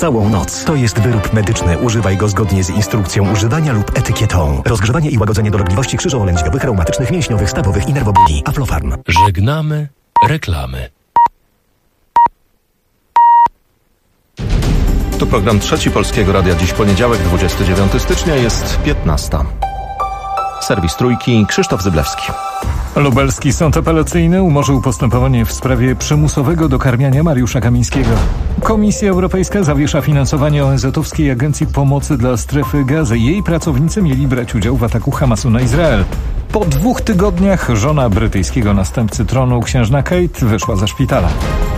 całą noc. To jest wyrób medyczny. Używaj go zgodnie z instrukcją używania lub etykietą. Rozgrzewanie i łagodzenie dolegliwości krzyżowo-lędźwiowych, reumatycznych, mięśniowych, stawowych i nerwobóli. Aflofarm. Żegnamy reklamy. To program Trzeci Polskiego Radia. Dziś poniedziałek, 29 stycznia, jest 15. Serwis Trójki, Krzysztof Zyblewski. Lubelski Sąd Apelacyjny umorzył postępowanie w sprawie przymusowego dokarmiania Mariusza Kamińskiego. Komisja Europejska zawiesza finansowanie ONZ-owskiej Agencji Pomocy dla Strefy Gazy. Jej pracownicy mieli brać udział w ataku Hamasu na Izrael. Po 2 tygodniach żona brytyjskiego następcy tronu, księżna Kate, wyszła ze szpitala.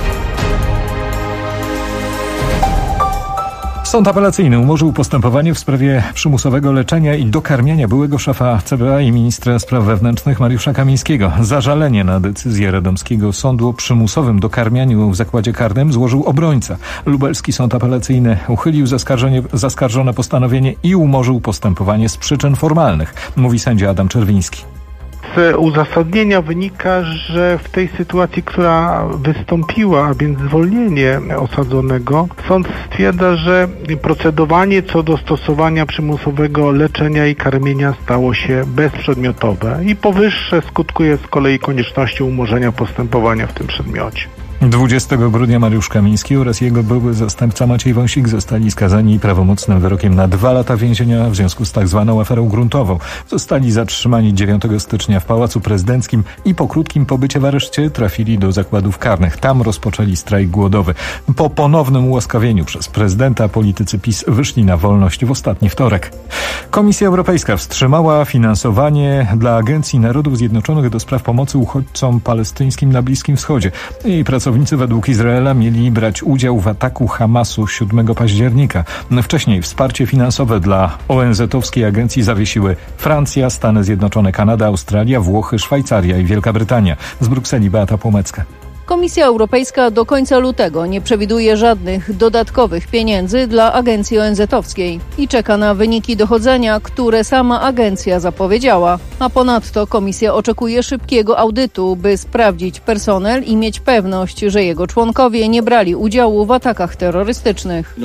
Sąd apelacyjny umorzył postępowanie w sprawie przymusowego leczenia i dokarmiania byłego szefa CBA i ministra spraw wewnętrznych Mariusza Kamińskiego. Zażalenie na decyzję radomskiego sądu o przymusowym dokarmianiu w zakładzie karnym złożył obrońca. Lubelski Sąd Apelacyjny uchylił zaskarżone postanowienie i umorzył postępowanie z przyczyn formalnych, mówi sędzia Adam Czerwiński. Z uzasadnienia wynika, że w tej sytuacji, która wystąpiła, a więc zwolnienie osadzonego, sąd stwierdza, że procedowanie co do stosowania przymusowego leczenia i karmienia stało się bezprzedmiotowe i powyższe skutkuje z kolei koniecznością umorzenia postępowania w tym przedmiocie. 20 grudnia Mariusz Kamiński oraz jego były zastępca Maciej Wąsik zostali skazani prawomocnym wyrokiem na 2 lata więzienia w związku z tak zwaną aferą gruntową. Zostali zatrzymani 9 stycznia w Pałacu Prezydenckim i po krótkim pobycie w areszcie trafili do zakładów karnych. Tam rozpoczęli strajk głodowy. Po ponownym ułaskawieniu przez prezydenta politycy PiS wyszli na wolność w ostatni wtorek. Komisja Europejska wstrzymała finansowanie dla Agencji Narodów Zjednoczonych do spraw pomocy uchodźcom palestyńskim na Bliskim Wschodzie. Jej pracownicy według Izraela mieli brać udział w ataku Hamasu 7 października. Wcześniej wsparcie finansowe dla ONZ-owskiej agencji zawiesiły Francja, Stany Zjednoczone, Kanada, Australia, Włochy, Szwajcaria i Wielka Brytania. Z Brukseli Beata Płomecka. Komisja Europejska do końca lutego nie przewiduje żadnych dodatkowych pieniędzy dla agencji ONZ-owskiej i czeka na wyniki dochodzenia, które sama agencja zapowiedziała. A ponadto komisja oczekuje szybkiego audytu, by sprawdzić personel i mieć pewność, że jego członkowie nie brali udziału w atakach terrorystycznych.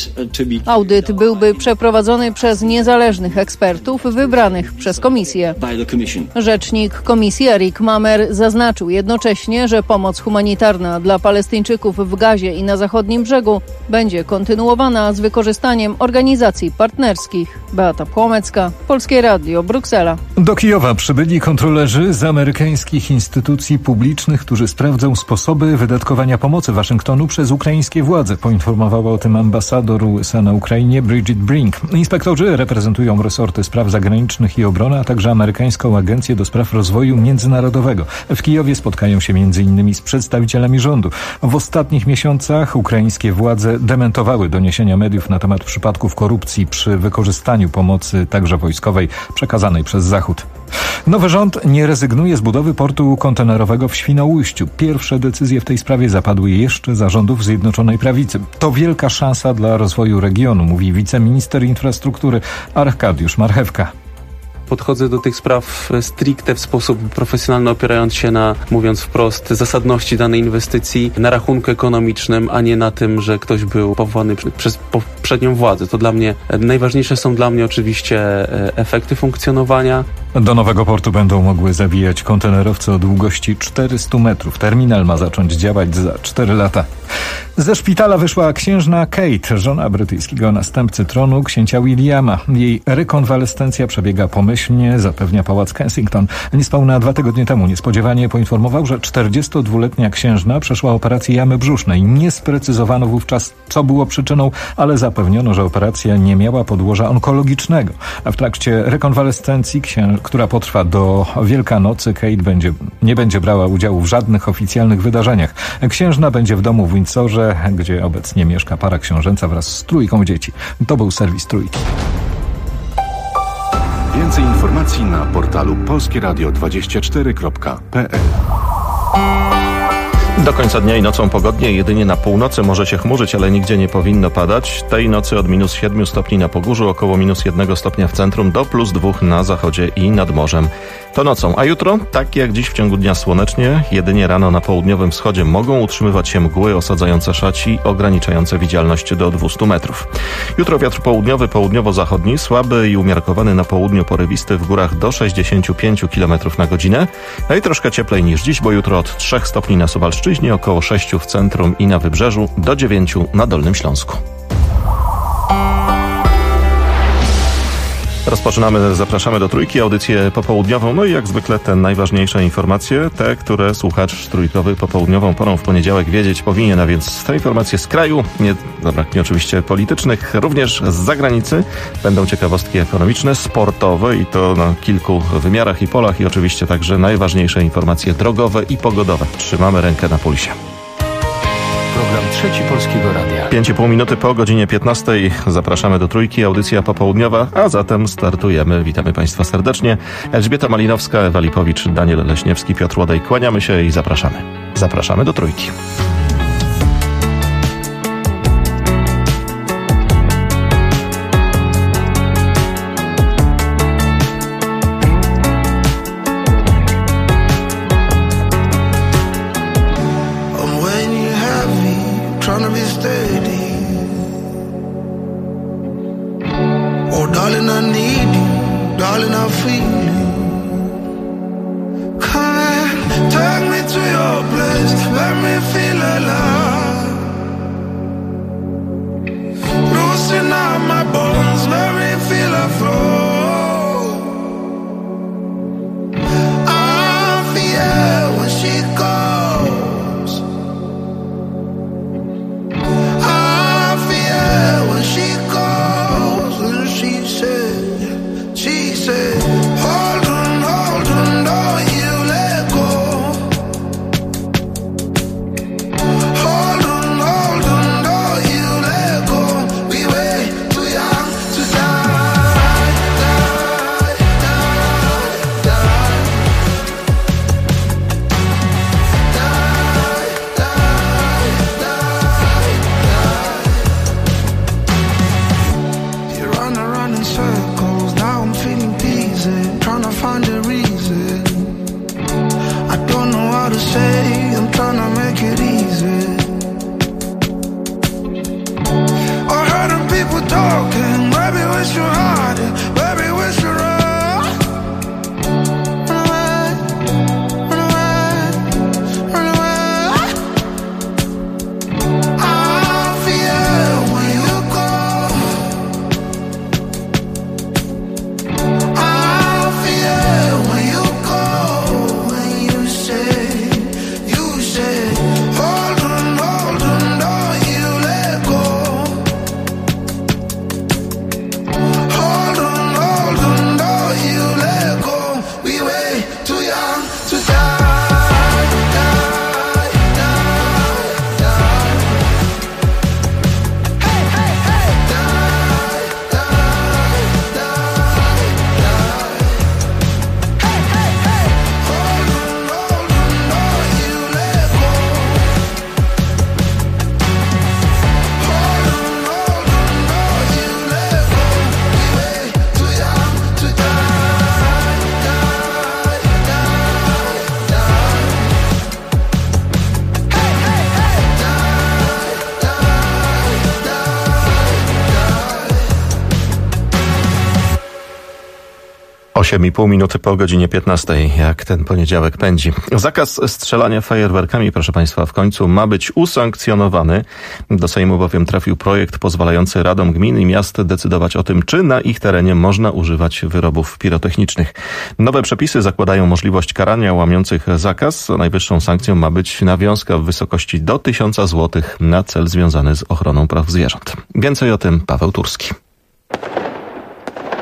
Audyt byłby przeprowadzony przez niezależnych ekspertów wybranych przez komisję. Rzecznik komisji Eric Mamer zaznaczył jednocześnie, że pomoc humanitarna dla Palestyńczyków w Gazie i na zachodnim brzegu będzie kontynuowana z wykorzystaniem organizacji partnerskich. Beata Płomecka, Polskie Radio, Bruksela. Do Kijowa przybyli kontrolerzy z amerykańskich instytucji publicznych, którzy sprawdzą sposoby wydatkowania pomocy Waszyngtonu przez ukraińskie władze. Poinformowała o tym ambasador USA na Ukrainie Bridget Brink. Inspektorzy reprezentują resorty spraw zagranicznych i obrony, a także amerykańską agencję do spraw rozwoju międzynarodowego. W Kijowie spotkają się m.in. z przedstawicielami rządu. W ostatnich miesiącach ukraińskie władze dementowały doniesienia mediów na temat przypadków korupcji przy wykorzystaniu pomocy, także wojskowej, przekazanej przez Zachód. Nowy rząd nie rezygnuje z budowy portu kontenerowego w Świnoujściu. Pierwsze decyzje w tej sprawie zapadły jeszcze za rządów Zjednoczonej Prawicy. To wielka szansa dla rozwoju regionu, mówi wiceminister infrastruktury Arkadiusz Marchewka. Podchodzę do tych spraw stricte w sposób profesjonalny, opierając się na, mówiąc wprost, zasadności danej inwestycji, na rachunku ekonomicznym, a nie na tym, że ktoś był powołany przez poprzednią władzę. To dla mnie, najważniejsze są dla mnie oczywiście efekty funkcjonowania. Do nowego portu będą mogły zawijać kontenerowce o długości 400 metrów. Terminal ma zacząć działać za 4 lata. Ze szpitala wyszła księżna Kate, żona brytyjskiego następcy tronu, księcia Williama. Jej rekonwalescencja przebiega pomyślnie, zapewnia Pałac Kensington. Niespełna 2 tygodnie temu niespodziewanie poinformował, że 42-letnia księżna przeszła operację jamy brzusznej. Nie sprecyzowano wówczas, co było przyczyną, ale zapewniono, że operacja nie miała podłoża onkologicznego. A w trakcie rekonwalescencji, która potrwa do Wielkanocy, Kate nie będzie brała udziału w żadnych oficjalnych wydarzeniach. Księżna będzie w domu w Windsorze, gdzie obecnie mieszka para książęca wraz z 3 dzieci. To był serwis Trójki. Więcej informacji na portalu polskieradio24.pl. Do końca dnia i nocą pogodnie, jedynie na północy może się chmurzyć, ale nigdzie nie powinno padać. Tej nocy od minus 7 stopni na Pogórzu, około minus 1 stopnia w centrum, do plus 2 na zachodzie i nad morzem. To nocą, a jutro, tak jak dziś w ciągu dnia słonecznie, jedynie rano na południowym wschodzie mogą utrzymywać się mgły osadzające szaci, ograniczające widzialność do 200 metrów. Jutro wiatr południowy, południowo-zachodni, słaby i umiarkowany na południu, porywisty, w górach do 65 km na godzinę. No i troszkę cieplej niż dziś, bo jutro od 3 stopni na Suwalszczyźnie, około 6 w centrum i na Wybrzeżu, do 9 na Dolnym Śląsku. Zapraszamy do Trójki, audycję popołudniową, no i jak zwykle te najważniejsze informacje, te, które słuchacz trójkowy popołudniową porą w poniedziałek wiedzieć powinien, a więc te informacje z kraju, nie zabraknie oczywiście politycznych, również z zagranicy, będą ciekawostki ekonomiczne, sportowe i to na kilku wymiarach i polach i oczywiście także najważniejsze informacje drogowe i pogodowe. Trzymamy rękę na pulsie. Program Trzeci Polskiego Radia. 5,5 minuty po godzinie 15. Zapraszamy do Trójki, audycja popołudniowa, a zatem startujemy. Witamy Państwa serdecznie. Elżbieta Malinowska, Ewa Lipowicz, Daniel Leśniewski, Piotr Łodej. Kłaniamy się i zapraszamy. Zapraszamy do Trójki. Osiem i pół minuty po godzinie 15, jak ten poniedziałek pędzi. Zakaz strzelania fajerwerkami, proszę Państwa, w końcu ma być usankcjonowany. Do Sejmu bowiem trafił projekt pozwalający radom gmin i miast decydować o tym, czy na ich terenie można używać wyrobów pirotechnicznych. Nowe przepisy zakładają możliwość karania łamiących zakaz. Najwyższą sankcją ma być nawiązka w wysokości do 1000 zł na cel związany z ochroną praw zwierząt. Więcej o tym Paweł Turski.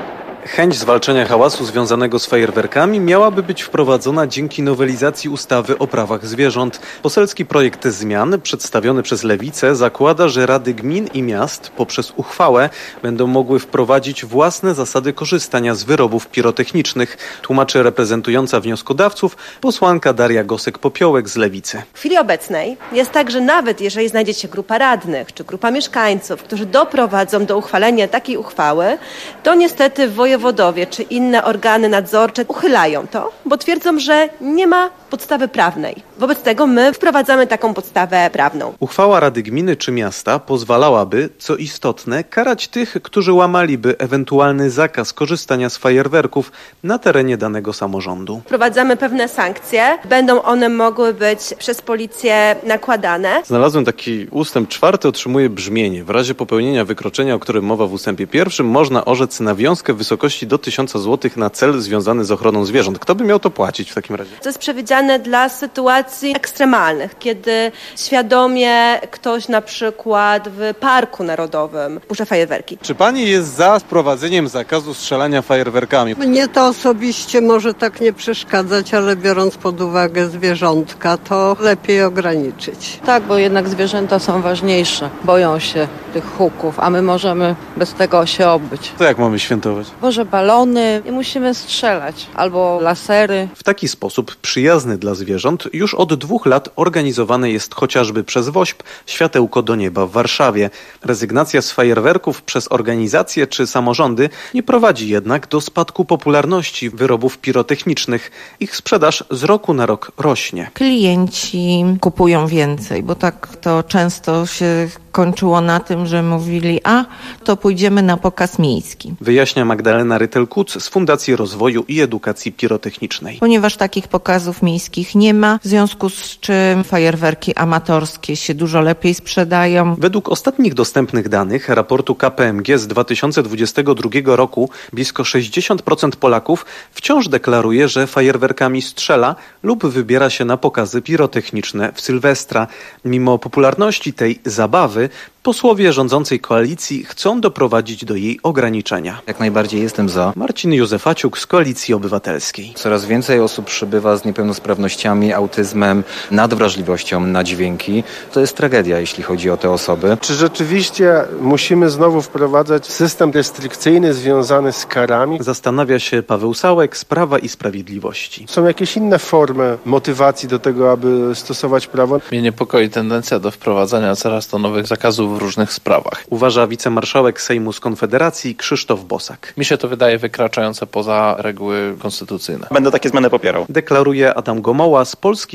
Chęć zwalczenia hałasu związanego z fajerwerkami miałaby być wprowadzona dzięki nowelizacji ustawy o prawach zwierząt. Poselski projekt zmian przedstawiony przez Lewicę zakłada, że rady gmin i miast poprzez uchwałę będą mogły wprowadzić własne zasady korzystania z wyrobów pirotechnicznych, tłumaczy reprezentująca wnioskodawców posłanka Daria Gosek-Popiołek z Lewicy. W chwili obecnej jest tak, że nawet jeżeli znajdzie się grupa radnych czy grupa mieszkańców, którzy doprowadzą do uchwalenia takiej uchwały, to niestety wojewodowie czy inne organy nadzorcze uchylają to, bo twierdzą, że nie ma podstawy prawnej. Wobec tego my wprowadzamy taką podstawę prawną. Uchwała Rady Gminy czy Miasta pozwalałaby, co istotne, karać tych, którzy łamaliby ewentualny zakaz korzystania z fajerwerków na terenie danego samorządu. Wprowadzamy pewne sankcje. Będą one mogły być przez policję nakładane. Znalazłem taki ustęp 4, otrzymuje brzmienie. W razie popełnienia wykroczenia, o którym mowa w ustępie 1, można orzec nawiązkę w wysokości do 1000 zł na cel związany z ochroną zwierząt. Kto by miał to płacić w takim razie? To jest przewidziane dla sytuacji ekstremalnych, kiedy świadomie ktoś na przykład w Parku Narodowym puszcza fajerwerki. Czy pani jest za wprowadzeniem zakazu strzelania fajerwerkami? Mnie to osobiście może tak nie przeszkadzać, ale biorąc pod uwagę zwierzątka, to lepiej ograniczyć. Tak, bo jednak zwierzęta są ważniejsze. Boją się tych huków, a my możemy bez tego się obyć. To jak mamy świętować? Może balony, nie musimy strzelać, albo lasery. W taki sposób przyjazny dla zwierząt już od 2 lat organizowane jest chociażby przez WOŚP Światełko do Nieba w Warszawie. Rezygnacja z fajerwerków przez organizacje czy samorządy nie prowadzi jednak do spadku popularności wyrobów pirotechnicznych. Ich sprzedaż z roku na rok rośnie. Klienci kupują więcej, bo tak to często się kończyło na tym, że mówili, to pójdziemy na pokaz miejski. Wyjaśnia Magdalena Rytel-Kuc z Fundacji Rozwoju i Edukacji Pirotechnicznej. Ponieważ takich pokazów miejskich nie ma, w związku z czym fajerwerki amatorskie się dużo lepiej sprzedają. Według ostatnich dostępnych danych raportu KPMG z 2022 roku blisko 60% Polaków wciąż deklaruje, że fajerwerkami strzela lub wybiera się na pokazy pirotechniczne w Sylwestra. Mimo popularności tej zabawy posłowie rządzącej koalicji chcą doprowadzić do jej ograniczenia. Jak najbardziej jestem za. Marcin Józefaciuk z Koalicji Obywatelskiej. Coraz więcej osób przybywa z niepełnosprawnościami, autyzmem, nadwrażliwością na dźwięki. To jest tragedia, jeśli chodzi o te osoby. Czy rzeczywiście musimy znowu wprowadzać system restrykcyjny związany z karami? Zastanawia się Paweł Sałek z Prawa i Sprawiedliwości. Są jakieś inne formy motywacji do tego, aby stosować prawo? Mnie niepokoi tendencja do wprowadzania coraz to nowych zakazów w różnych sprawach. Uważa wicemarszałek Sejmu z Konfederacji Krzysztof Bosak. Mi się to wydaje wykraczające poza reguły konstytucyjne. Będę takie zmiany popierał. Deklaruje Adam Gomoła z Polski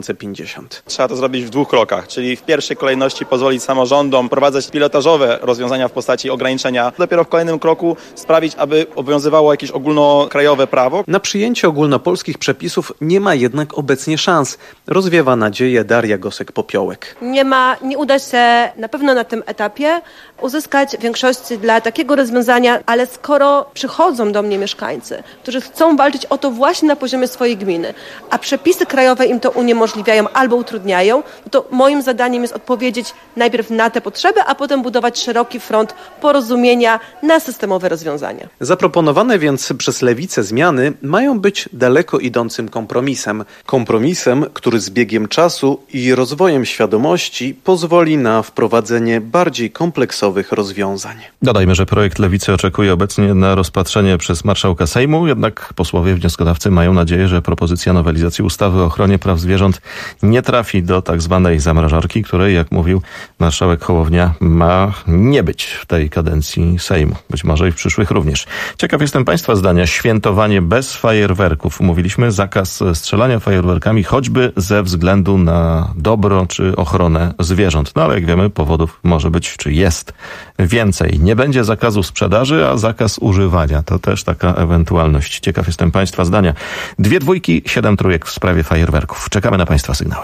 2050. Trzeba to zrobić w 2 krokach, czyli w pierwszej kolejności pozwolić samorządom wprowadzać pilotażowe rozwiązania w postaci ograniczenia. Dopiero w kolejnym kroku sprawić, aby obowiązywało jakieś ogólnokrajowe prawo. Na przyjęcie ogólnopolskich przepisów nie ma jednak obecnie szans. Rozwiewa nadzieję Daria Gosek-Popiołek. Nie uda się na pewno na tym etapie uzyskać większości dla takiego rozwiązania, ale skoro przychodzą do mnie mieszkańcy, którzy chcą walczyć o to właśnie na poziomie swojej gminy, a przepisy krajowe im to uniemożliwiają albo utrudniają, to moim zadaniem jest odpowiedzieć najpierw na te potrzeby, a potem budować szeroki front porozumienia na systemowe rozwiązania. Zaproponowane więc przez Lewicę zmiany mają być daleko idącym kompromisem. Kompromisem, który z biegiem czasu i rozwojem świadomości pozwoli na wprowadzenie bardziej kompleksowych rozwiązań. Dodajmy, że projekt Lewicy oczekuje obecnie na rozpatrzenie przez marszałka Sejmu, jednak posłowie wnioskodawcy mają nadzieję, że propozycja nowelizacji ustawy o ochronie praw zwierząt nie trafi do tak zwanej zamrażarki, której, jak mówił marszałek Hołownia, ma nie być w tej kadencji Sejmu. Być może i w przyszłych również. Ciekaw jestem Państwa zdania. Świętowanie bez fajerwerków. Mówiliśmy zakaz strzelania fajerwerkami, choćby ze względu na dobro czy ochronę zwierząt. No ale jak wiemy, powodów może być, czy jest więcej. Nie będzie zakazu sprzedaży, a zakaz używania. To też taka ewentualność. Ciekaw jestem Państwa zdania. 2 dwójki, 7 trójek w sprawie fajerwerków. Czekamy na Państwa sygnały.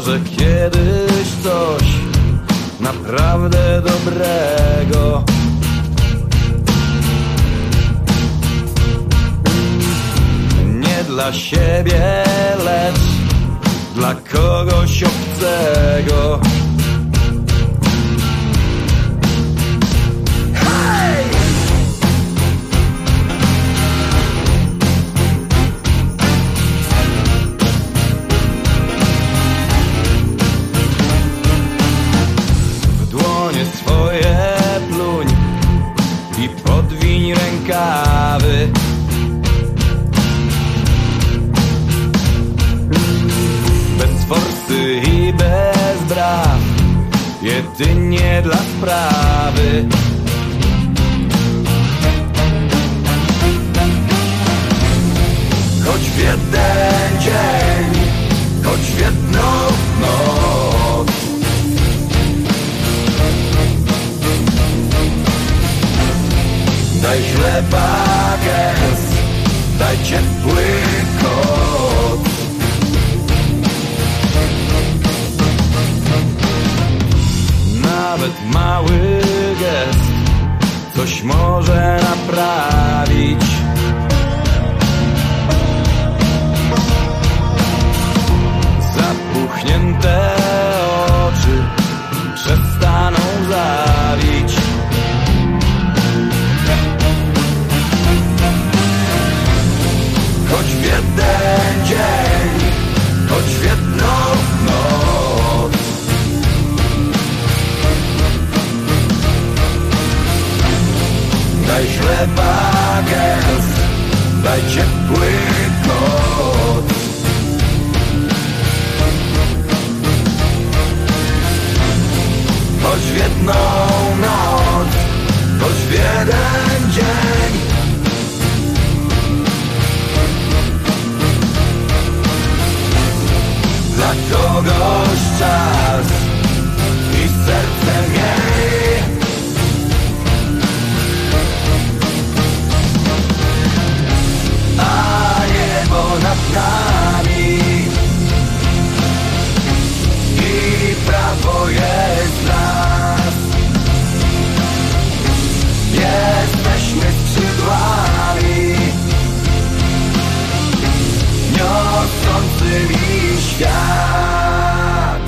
może kiedyś coś naprawdę dobrego. Nie dla siebie, lecz dla kogoś obcego. Swoje pluń i podwiń rękawy. Bez forsy i bez braw, jedynie dla sprawy. Choć w jeden dzień, choć w jedną noc, daj chleba gęst, daj ciepły koc. Nawet mały gest coś może naprawić. Zapuchnięte oczy przestaną zawić. Choć w jeden dzień, choć w jedną noc, daj chleba gęst, daj ciepły koc. Choć w jedną noc, choć w jeden dzień, dla kogoś czas i serce miej. A niebo nad nami i prawo jest nas. Jesteśmy skrzydłami niosącymi świat.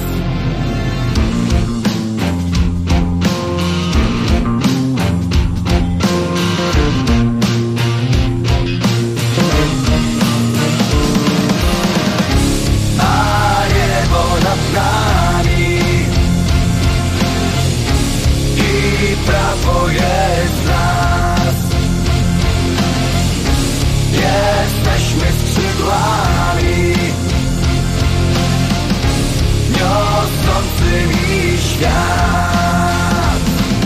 A niebo nad nami i prawo jest nas. Jesteśmy skrzydłami niosącymi świat.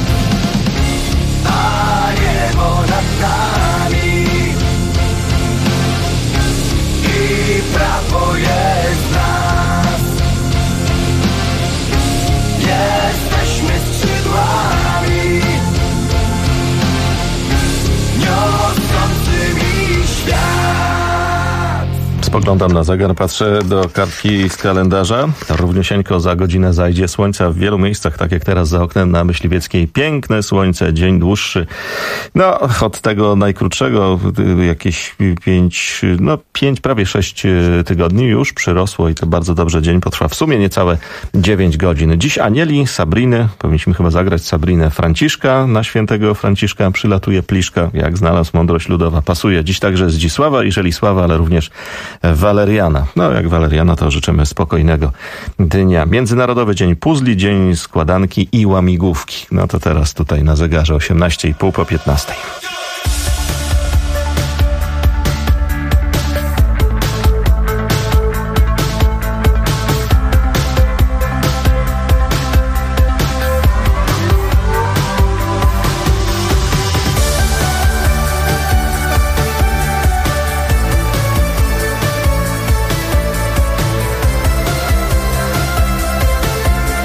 A niebo nad nami i prawo jest nas. Jesteśmy skrzydłami niosącymi świat. Spoglądam na zegar, patrzę do kartki z kalendarza. Równiusieńko za godzinę zajdzie słońca w wielu miejscach, tak jak teraz za oknem na Myśliwieckiej. Piękne słońce, dzień dłuższy. No, od tego najkrótszego jakieś 5, prawie 6 tygodni już przyrosło i to bardzo dobrze. Dzień potrwa w sumie niecałe 9 godzin. Dziś Anieli, Sabriny, powinniśmy chyba zagrać Sabrinę, Franciszka. Na świętego Franciszka przylatuje Pliszka, jak znalazł mądrość ludowa. Pasuje. Dziś także Zdzisława i Żelisława, ale również Waleriana. No, jak Waleriana, to życzymy spokojnego dnia. Międzynarodowy Dzień Puzli, Dzień Składanki i Łamigłówki. No to teraz tutaj na zegarze 18:30 po 15.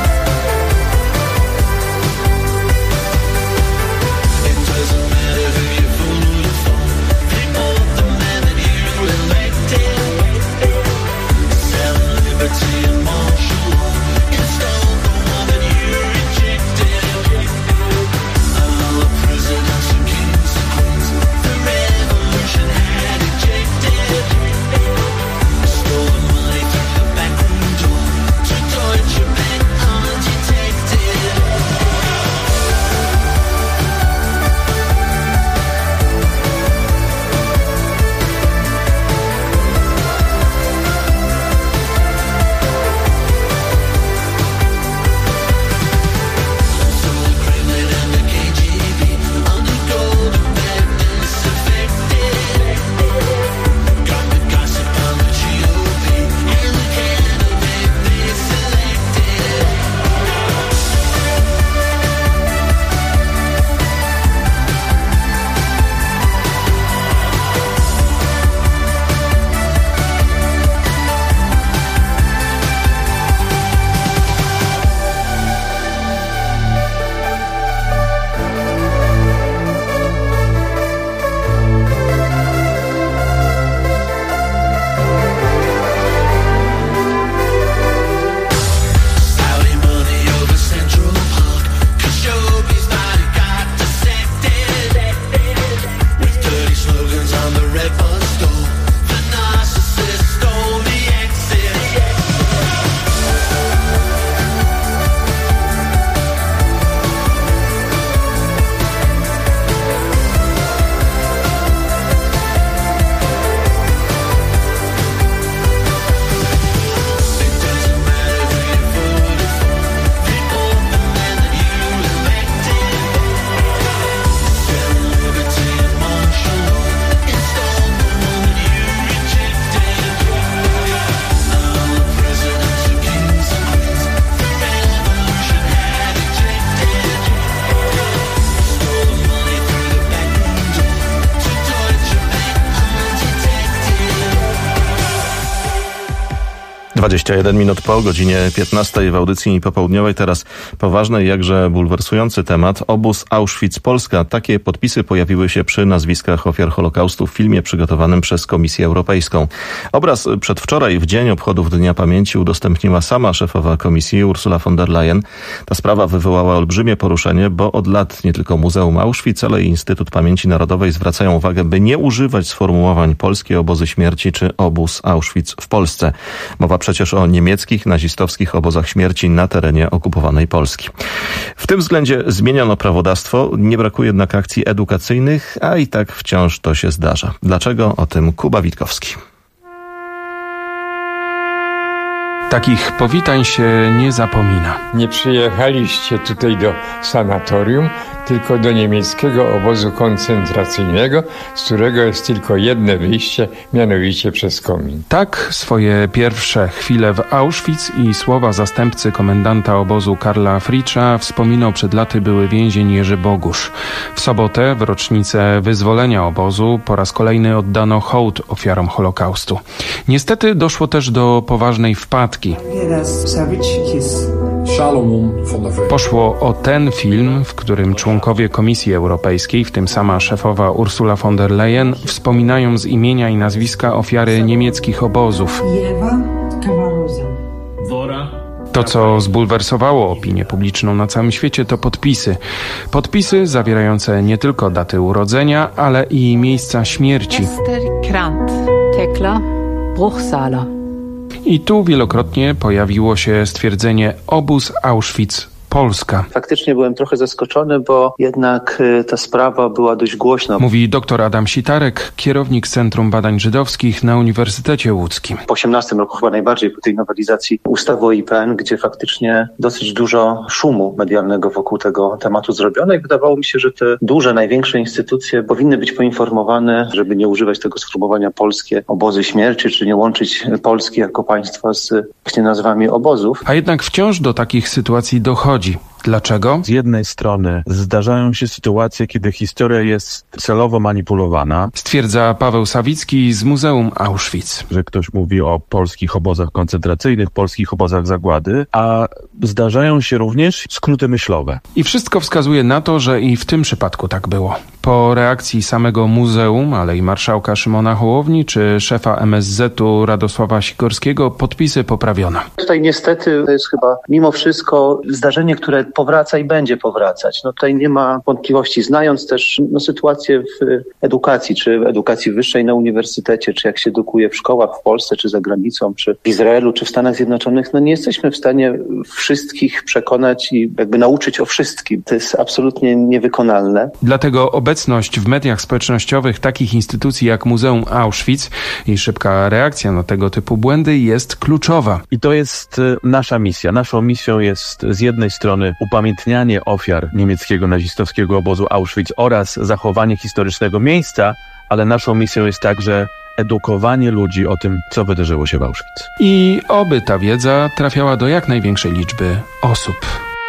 It doesn't matter who 21 minut po godzinie 15 w audycji popołudniowej. Teraz poważny i jakże bulwersujący temat. Obóz Auschwitz-Polska. Takie podpisy pojawiły się przy nazwiskach ofiar Holokaustu w filmie przygotowanym przez Komisję Europejską. Obraz przedwczoraj, w dzień obchodów Dnia Pamięci, udostępniła sama szefowa Komisji Ursula von der Leyen. Ta sprawa wywołała olbrzymie poruszenie, bo od lat nie tylko Muzeum Auschwitz, ale i Instytut Pamięci Narodowej zwracają uwagę, by nie używać sformułowań polskie obozy śmierci czy obóz Auschwitz w Polsce. Mowa przecież o niemieckich, nazistowskich obozach śmierci na terenie okupowanej Polski. W tym względzie zmieniono prawodawstwo, nie brakuje jednak akcji edukacyjnych, a i tak wciąż to się zdarza. Dlaczego? O tym Kuba Witkowski. Takich powitań się nie zapomina. Nie przyjechaliście tutaj do sanatorium, tylko do niemieckiego obozu koncentracyjnego, z którego jest tylko jedno wyjście, mianowicie przez komin. Tak swoje pierwsze chwile w Auschwitz i słowa zastępcy komendanta obozu Karla Fritzscha wspominał przed laty były więzień Jerzy Bogusz. W sobotę, w rocznicę wyzwolenia obozu, po raz kolejny oddano hołd ofiarom Holokaustu. Niestety doszło też do poważnej wpadki. Poszło o ten film, w którym członkowie Komisji Europejskiej, w tym sama szefowa Ursula von der Leyen, wspominają z imienia i nazwiska ofiary niemieckich obozów. To, co zbulwersowało opinię publiczną na całym świecie, to podpisy. Podpisy zawierające nie tylko daty urodzenia, ale i miejsca śmierci. Ester Krant, Tekla, Bruchsala. I tu wielokrotnie pojawiło się stwierdzenie obóz Auschwitz-Polska. Faktycznie byłem trochę zaskoczony, bo jednak ta sprawa była dość głośna. Mówi dr Adam Sitarek, kierownik Centrum Badań Żydowskich na Uniwersytecie Łódzkim. Po 18 roku chyba najbardziej po tej nowelizacji ustawy o IPN, gdzie faktycznie dosyć dużo szumu medialnego wokół tego tematu zrobiono i wydawało mi się, że te duże, największe instytucje powinny być poinformowane, żeby nie używać tego sformułowania polskie obozy śmierci, czy nie łączyć Polski jako państwa z właśnie nazwami obozów. A jednak wciąż do takich sytuacji dochodzi. Dlaczego? Z jednej strony zdarzają się sytuacje, kiedy historia jest celowo manipulowana. Stwierdza Paweł Sawicki z Muzeum Auschwitz. Że ktoś mówi o polskich obozach koncentracyjnych, polskich obozach zagłady, a zdarzają się również skróty myślowe. I wszystko wskazuje na to, że i w tym przypadku tak było. Po reakcji samego muzeum, ale i marszałka Szymona Hołowni czy szefa MSZ-u Radosława Sikorskiego podpisy poprawiono. Tutaj niestety to jest chyba mimo wszystko zdarzenie, które powraca i będzie powracać. Tutaj nie ma wątpliwości, znając też sytuację w edukacji, czy w edukacji wyższej na uniwersytecie, czy jak się edukuje w szkołach w Polsce, czy za granicą, czy w Izraelu, czy w Stanach Zjednoczonych, nie jesteśmy w stanie wszystkich przekonać i jakby nauczyć o wszystkim. To jest absolutnie niewykonalne. Dlatego obecność w mediach społecznościowych takich instytucji jak Muzeum Auschwitz i szybka reakcja na tego typu błędy jest kluczowa. I to jest nasza misja. Naszą misją jest z jednej strony upamiętnianie ofiar niemieckiego nazistowskiego obozu Auschwitz oraz zachowanie historycznego miejsca, ale naszą misją jest także edukowanie ludzi o tym, co wydarzyło się w Auschwitz. I oby ta wiedza trafiała do jak największej liczby osób.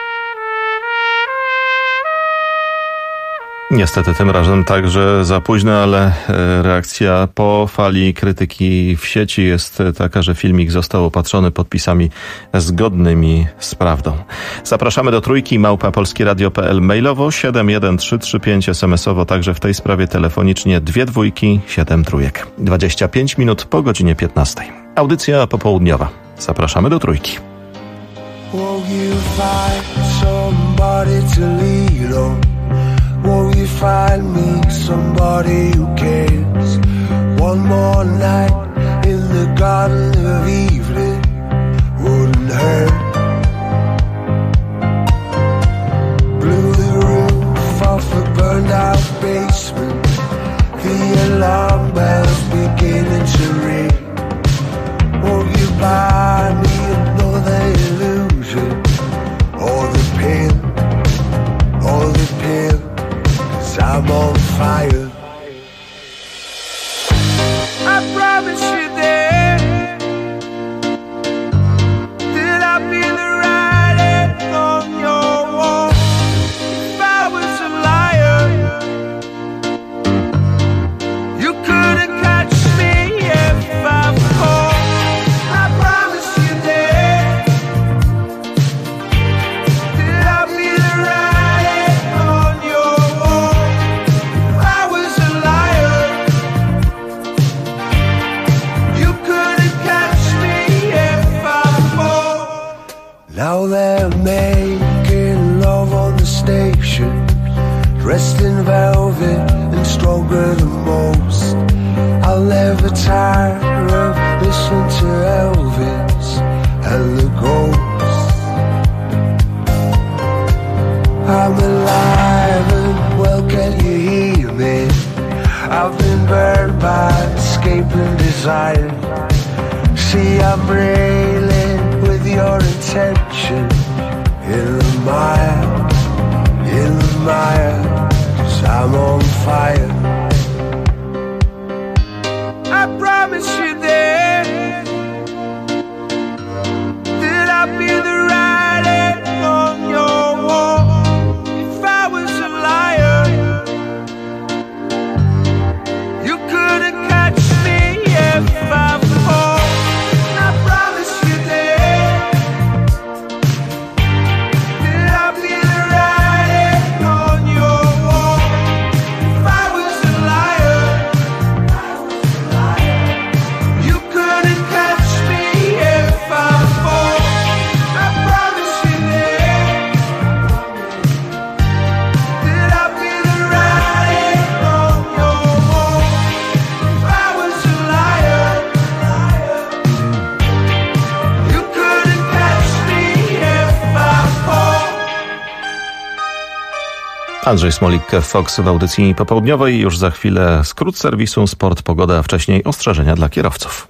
Niestety tym razem także za późno, ale reakcja po fali krytyki w sieci jest taka, że filmik został opatrzony podpisami zgodnymi z prawdą. Zapraszamy do Trójki, @polskieradio.pl, mailowo 71335, SMS-owo, także w tej sprawie telefonicznie 2 dwójki, 7 trójek. 25 minut po godzinie 15. Audycja popołudniowa. Zapraszamy do Trójki. Won't you find me somebody who cares? One more night in the Garden of Evening wouldn't hurt. Blew the roof off a burned out basement. The alarm bells beginning to ring. Won't you buy me another illusion? Or the pen, or the pen, 'cause I'm on fire. I promise you that I'll be the writing on your wall. If I was a liar, you couldn't catch me if burned by escaping desire. See, I'm railing with your intention. In the mire, 'cause I'm on fire. I promise you that I'll be the writing on your wall. If I was a liar, you couldn't catch me if I fall. I promise you that I'll be the writing on your wall. If I was a liar, you couldn't catch me if I fall. I promise you that I'll be the writing on your wall. If I was a liar, you couldn't catch me if I fall. Andrzej Smolik, Fox w audycji popołudniowej. Już za chwilę skrót serwisu Sport, Pogoda, a wcześniej ostrzeżenia dla kierowców.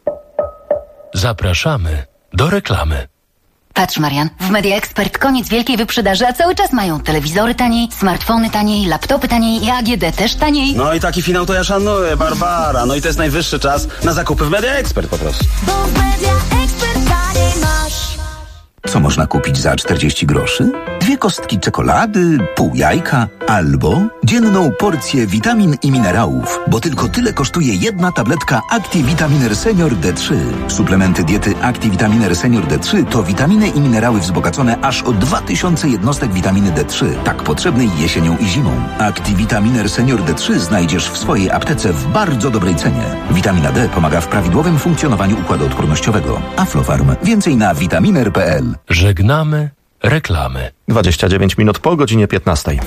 Zapraszamy do reklamy. Patrz, Marian, w Media Expert koniec wielkiej wyprzedaży, a cały czas mają telewizory taniej, smartfony taniej, laptopy taniej i AGD też taniej. No i taki finał to ja szanuję, Barbara. No i to jest najwyższy czas na zakupy w Media Expert po prostu. Bo w Media Expert taniej masz. Co można kupić za 40 groszy? 2 kostki czekolady, pół jajka albo dzienną porcję witamin i minerałów, bo tylko tyle kosztuje jedna tabletka Activitaminer Senior D3. Suplementy diety Activitaminer Senior D3 to witaminy i minerały wzbogacone aż o 2000 jednostek witaminy D3, tak potrzebnej jesienią i zimą. Activitaminer Senior D3 znajdziesz w swojej aptece w bardzo dobrej cenie. Witamina D pomaga w prawidłowym funkcjonowaniu układu odpornościowego. Aflofarm. Więcej na vitaminer.pl. Żegnamy reklamy. 29 minut po godzinie 15.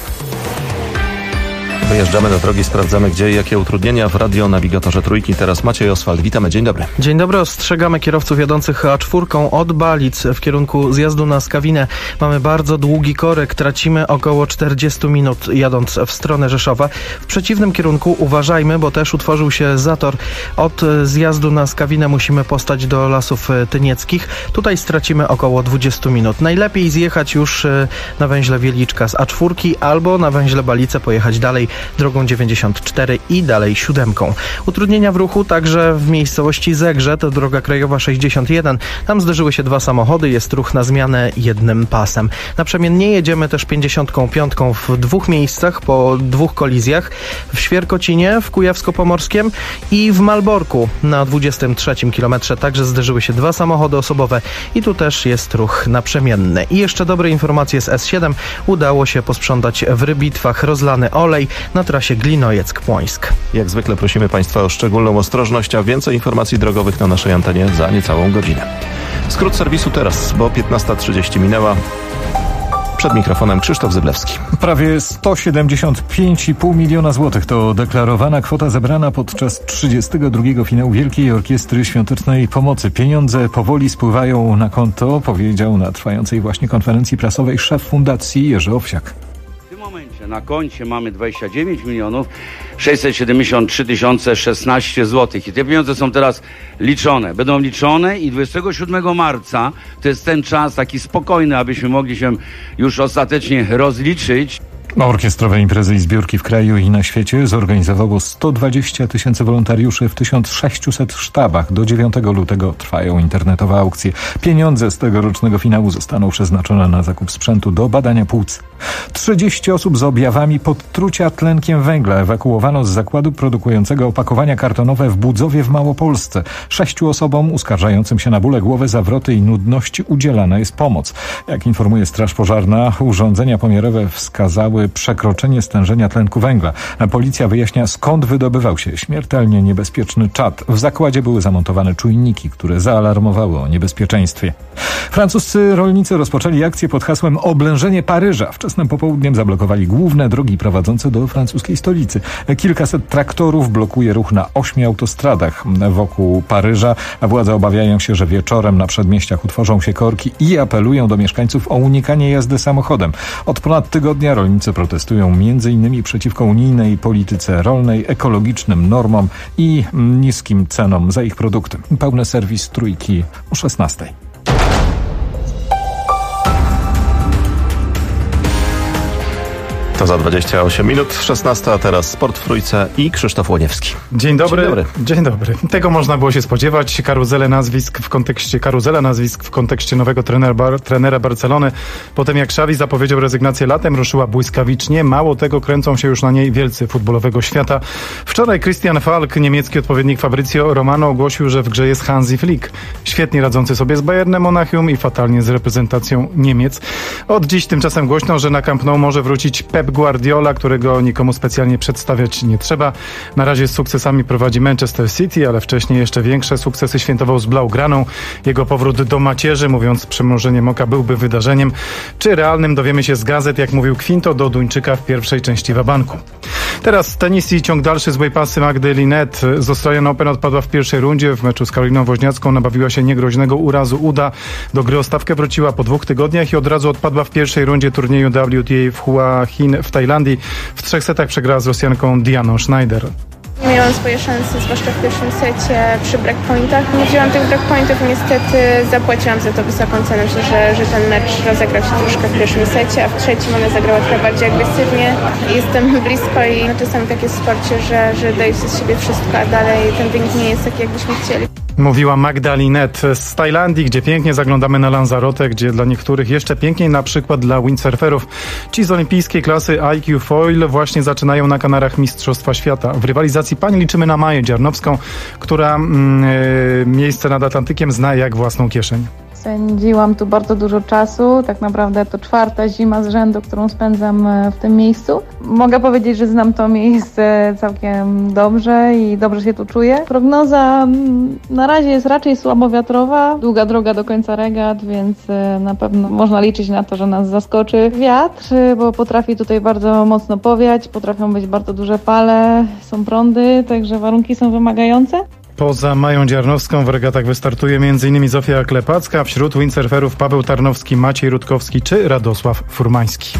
Wyjeżdżamy do drogi, sprawdzamy gdzie i jakie utrudnienia w radionawigatorze Trójki. Teraz Maciej Oswald. Witamy, dzień dobry. Dzień dobry, ostrzegamy kierowców jadących A4 od Balic w kierunku zjazdu na Skawinę. Mamy bardzo długi korek, tracimy około 40 minut jadąc w stronę Rzeszowa. W przeciwnym kierunku uważajmy, bo też utworzył się zator. Od zjazdu na Skawinę musimy postać do Lasów Tynieckich. Tutaj stracimy około 20 minut. Najlepiej zjechać już na węźle Wieliczka z A4 albo na węźle Balice pojechać dalej drogą 94 i dalej 7. Utrudnienia w ruchu także w miejscowości Zegrze, to droga krajowa 61. Tam zderzyły się 2 samochody, jest ruch na zmianę jednym pasem. Naprzemiennie jedziemy też 55 w 2 miejscach po 2 kolizjach. W Świerkocinie, w Kujawsko-Pomorskiem i w Malborku na 23 kilometrze także zderzyły się 2 samochody osobowe i tu też jest ruch naprzemienny. I jeszcze dobre informacje z S7. Udało się posprzątać w Rybitwach rozlany olej na trasie Glinojeck-Płońsk. Jak zwykle prosimy Państwa o szczególną ostrożność, a więcej informacji drogowych na naszej antenie za niecałą godzinę. Skrót serwisu teraz, bo 15:30 minęła. Przed mikrofonem Krzysztof Zyblewski. Prawie 175,5 miliona złotych to deklarowana kwota zebrana podczas 32. finału Wielkiej Orkiestry Świątecznej Pomocy. Pieniądze powoli spływają na konto, powiedział na trwającej właśnie konferencji prasowej szef fundacji Jerzy Owsiak. Na koncie mamy 29 milionów 673 016 zł. I te pieniądze są teraz liczone. Będą liczone i 27 marca to jest ten czas taki spokojny, abyśmy mogli się już ostatecznie rozliczyć. Orkiestrowe imprezy i zbiórki w kraju i na świecie zorganizowało 120 000 wolontariuszy w 1600 sztabach. Do 9 lutego trwają internetowe aukcje. Pieniądze z tegorocznego finału zostaną przeznaczone na zakup sprzętu do badania płuc. 30 osób z objawami podtrucia tlenkiem węgla ewakuowano z zakładu produkującego opakowania kartonowe w Budzowie w Małopolsce. 6 osobom uskarżającym się na bóle głowy, zawroty i nudności udzielana jest pomoc. Jak informuje Straż Pożarna, urządzenia pomiarowe wskazały przekroczenie stężenia tlenku węgla. Policja wyjaśnia, skąd wydobywał się śmiertelnie niebezpieczny czad. W zakładzie były zamontowane czujniki, które zaalarmowały o niebezpieczeństwie. Francuscy rolnicy rozpoczęli akcję pod hasłem Oblężenie Paryża. Wczesnym popołudniem zablokowali główne drogi prowadzące do francuskiej stolicy. Kilkaset traktorów blokuje ruch na 8 autostradach wokół Paryża, a władze obawiają się, że wieczorem na przedmieściach utworzą się korki i apelują do mieszkańców o unikanie jazdy samochodem. Od ponad tygodnia rolnicy Niemcy protestują m.in. przeciwko unijnej polityce rolnej, ekologicznym normom i niskim cenom za ich produkty. Pełny serwis Trójki o 16:00. To za 28 minut, 16, a teraz Sport w Trójce i Krzysztof Łoniewski. Dzień dobry. Dzień dobry. Tego można było się spodziewać. Karuzela nazwisk w kontekście nowego trenera Barcelony. Potem jak Xavi zapowiedział rezygnację latem, ruszyła błyskawicznie. Mało tego, kręcą się już na niej wielcy futbolowego świata. Wczoraj Christian Falk, niemiecki odpowiednik Fabrizio Romano, ogłosił, że w grze jest Hansi Flick. Świetnie radzący sobie z Bayernem Monachium i fatalnie z reprezentacją Niemiec. Od dziś tymczasem głośno, że na Camp Nou może wrócić Pep Guardiola, którego nikomu specjalnie przedstawiać nie trzeba. Na razie z sukcesami prowadzi Manchester City, ale wcześniej jeszcze większe sukcesy świętował z Blaugraną. Jego powrót do macierzy, mówiąc przymrużeniem oka, byłby wydarzeniem. Czy realnym, dowiemy się z gazet, jak mówił Quinto do Duńczyka w pierwszej części wabanku. Teraz tenis i ciąg dalszy złej pasy Magdy Linette. Z Australian Open odpadła w pierwszej rundzie. W meczu z Karoliną Woźniacką nabawiła się niegroźnego urazu uda. Do gry o stawkę wróciła po 2 tygodniach i od razu odpadła w pierwszej rundzie turnieju WTA w Hua Hin w Tajlandii. W 3 setach przegrała z Rosjanką Dianą Schneider. Nie miałam swoje szanse, zwłaszcza w pierwszym secie przy breakpointach. Nie wzięłam tych breakpointów i niestety zapłaciłam za to wysoką cenę. Myślę, że ten mecz rozegrał się troszkę w pierwszym secie, a w trzecim ona zagrała trochę bardziej agresywnie. Jestem blisko i czasami tak jest w sporcie, że daje się z siebie wszystko, a dalej ten wynik nie jest taki, jakbyśmy chcieli. Mówiła Magda Linette z Tajlandii, gdzie pięknie zaglądamy na Lanzarote, gdzie dla niektórych jeszcze piękniej, na przykład dla windsurferów. Ci z olimpijskiej klasy IQ Foil właśnie zaczynają na Kanarach Mistrzostwa Świata. W rywalizacji pań liczymy na Maję Dziarnowską, która miejsce nad Atlantykiem zna jak własną kieszeń. Spędziłam tu bardzo dużo czasu, tak naprawdę to 4. zima z rzędu, którą spędzam w tym miejscu. Mogę powiedzieć, że znam to miejsce całkiem dobrze i dobrze się tu czuję. Prognoza na razie jest raczej słabowiatrowa, długa droga do końca regat, więc na pewno można liczyć na to, że nas zaskoczy wiatr, bo potrafi tutaj bardzo mocno powiać, potrafią być bardzo duże fale, są prądy, także warunki są wymagające. Poza Mają Dziarnowską w regatach wystartuje m.in. Zofia Klepacka, wśród windsurferów Paweł Tarnowski, Maciej Rutkowski czy Radosław Furmański.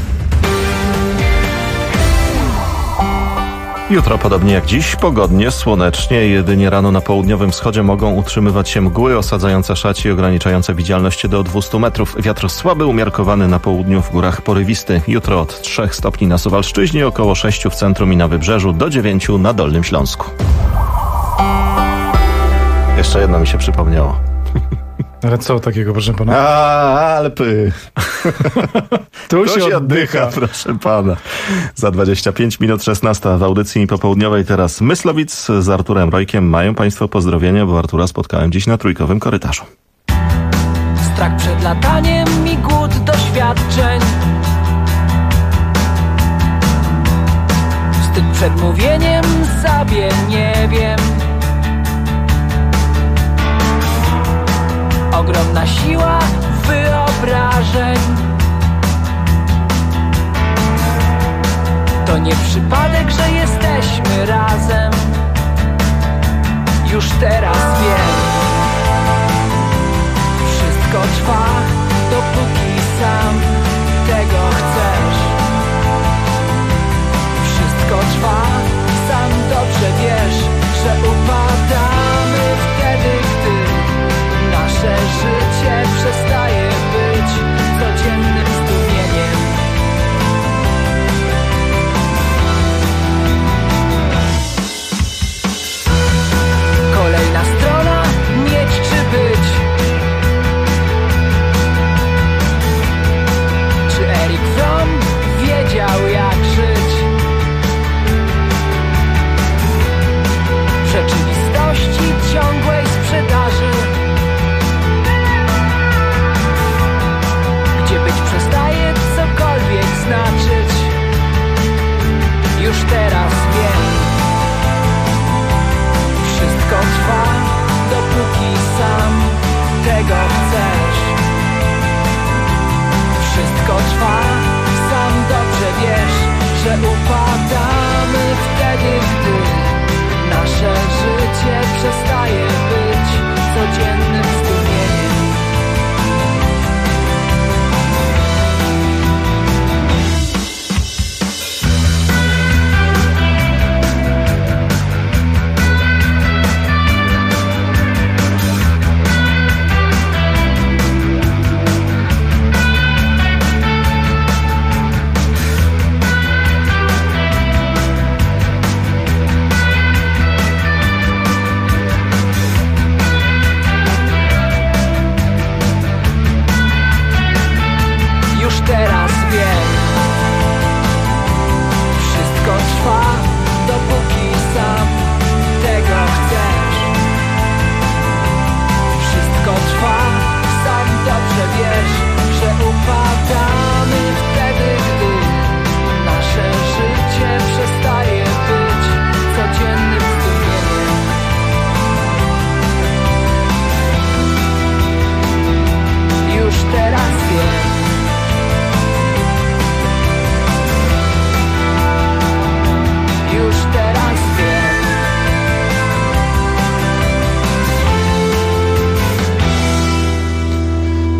Jutro podobnie jak dziś, pogodnie, słonecznie. Jedynie rano na południowym wschodzie mogą utrzymywać się mgły osadzające szaci i ograniczające widzialność do 200 metrów. Wiatr słaby, umiarkowany na południu, w górach porywisty. Jutro od 3 stopni na Suwalszczyźnie, około 6 w centrum i na Wybrzeżu, do 9 na Dolnym Śląsku. Jeszcze jedno mi się przypomniało. Ale co takiego, proszę pana? Alpy. Tu się oddycha, proszę pana. Za 25 minut 16 w audycji popołudniowej teraz Myslowic z Arturem Rojkiem. Mają państwo pozdrowienia, bo Artura spotkałem dziś na trójkowym korytarzu. Strach przed lataniem i głód doświadczeń. Wstyd przed mówieniem sobie nie wiem. Ogromna siła wyobrażeń. To nie przypadek, że jesteśmy razem. Już teraz wiem. Wszystko trwa, dopóki sam tego chcesz. Wszystko trwa, sam dobrze wiesz, że upadamy wtedy, gdy nasze życie przestaje być codziennym zdumieniem. Kolejna strona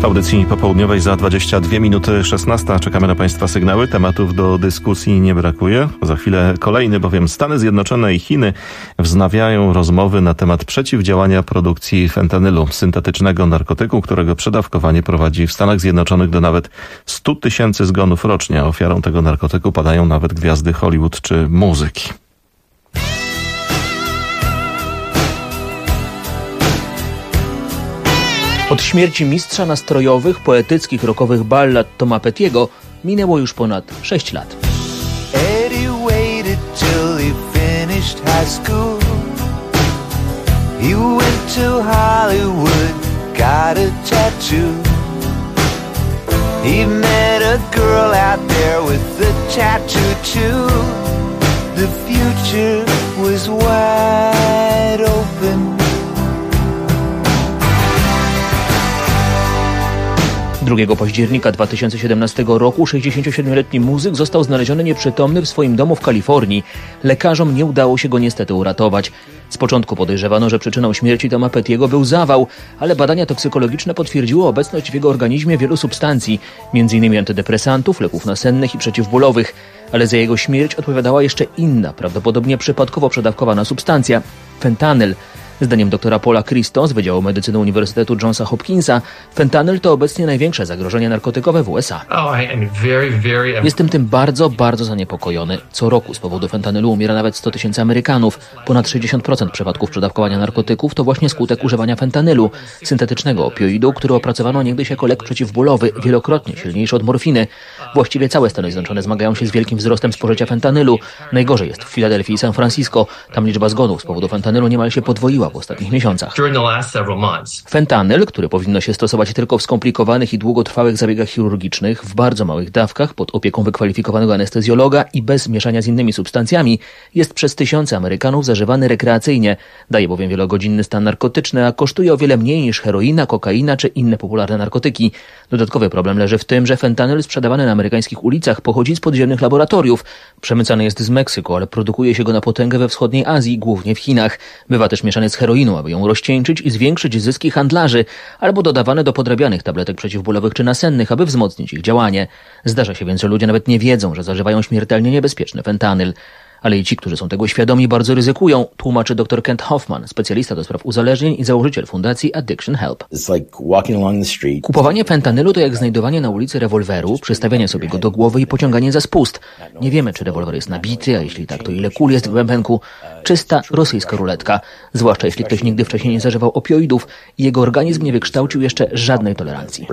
W audycji popołudniowej za 22 minuty 16 czekamy na Państwa sygnały. Tematów do dyskusji nie brakuje. Za chwilę kolejny, bowiem Stany Zjednoczone i Chiny wznawiają rozmowy na temat przeciwdziałania produkcji fentanylu, syntetycznego narkotyku, którego przedawkowanie prowadzi w Stanach Zjednoczonych do nawet 100 000 zgonów rocznie. Ofiarą tego narkotyku padają nawet gwiazdy Hollywood czy muzyki. Od śmierci mistrza nastrojowych, poetyckich, rockowych ballad Toma Pettiego minęło już ponad 6 lat. Eddie waited till he finished high school. He went to Hollywood, got a tattoo. He met a girl out there with a tattoo too. The future was wide open. 2 października 2017 roku 67-letni muzyk został znaleziony nieprzytomny w swoim domu w Kalifornii. Lekarzom nie udało się go niestety uratować. Z początku podejrzewano, że przyczyną śmierci Toma Pettiego był zawał, ale badania toksykologiczne potwierdziły obecność w jego organizmie wielu substancji, m.in. antydepresantów, leków nasennych i przeciwbólowych. Ale za jego śmierć odpowiadała jeszcze inna, prawdopodobnie przypadkowo przedawkowana substancja – fentanyl. Zdaniem doktora Paula Christo z Wydziału Medycyny Uniwersytetu Johnsa Hopkinsa, fentanyl to obecnie największe zagrożenie narkotykowe w USA. Jestem tym bardzo, bardzo zaniepokojony. Co roku z powodu fentanylu umiera nawet 100 000 Amerykanów. Ponad 60% przypadków przedawkowania narkotyków to właśnie skutek używania fentanylu, syntetycznego opioidu, który opracowano niegdyś jako lek przeciwbólowy, wielokrotnie silniejszy od morfiny. Właściwie całe Stany Zjednoczone zmagają się z wielkim wzrostem spożycia fentanylu. Najgorzej jest w Filadelfii i San Francisco. Tam liczba zgonów z powodu fentanylu niemal się podwoiła w ostatnich miesiącach. Fentanyl, który powinno się stosować tylko w skomplikowanych i długotrwałych zabiegach chirurgicznych, w bardzo małych dawkach, pod opieką wykwalifikowanego anestezjologa i bez mieszania z innymi substancjami, jest przez tysiące Amerykanów zażywany rekreacyjnie. Daje bowiem wielogodzinny stan narkotyczny, a kosztuje o wiele mniej niż heroina, kokaina czy inne popularne narkotyki. Dodatkowy problem leży w tym, że fentanyl sprzedawany na amerykańskich ulicach pochodzi z podziemnych laboratoriów. Przemycany jest z Meksyku, ale produkuje się go na potęgę we wschodniej Azji, głównie w Chinach. Bywa też mieszany z heroiną, aby ją rozcieńczyć i zwiększyć zyski handlarzy, albo dodawane do podrabianych tabletek przeciwbólowych czy nasennych, aby wzmocnić ich działanie. Zdarza się więc, że ludzie nawet nie wiedzą, że zażywają śmiertelnie niebezpieczny fentanyl. Ale i ci, którzy są tego świadomi, bardzo ryzykują, tłumaczy dr Kent Hoffman, specjalista do spraw uzależnień i założyciel fundacji Addiction Help. Kupowanie fentanylu to jak znajdowanie na ulicy rewolweru, przystawianie sobie go do głowy i pociąganie za spust. Nie wiemy, czy rewolwer jest nabity, a jeśli tak, to ile kul jest w bębenku. Czysta rosyjska ruletka. Zwłaszcza jeśli ktoś nigdy wcześniej nie zażywał opioidów i jego organizm nie wykształcił jeszcze żadnej tolerancji.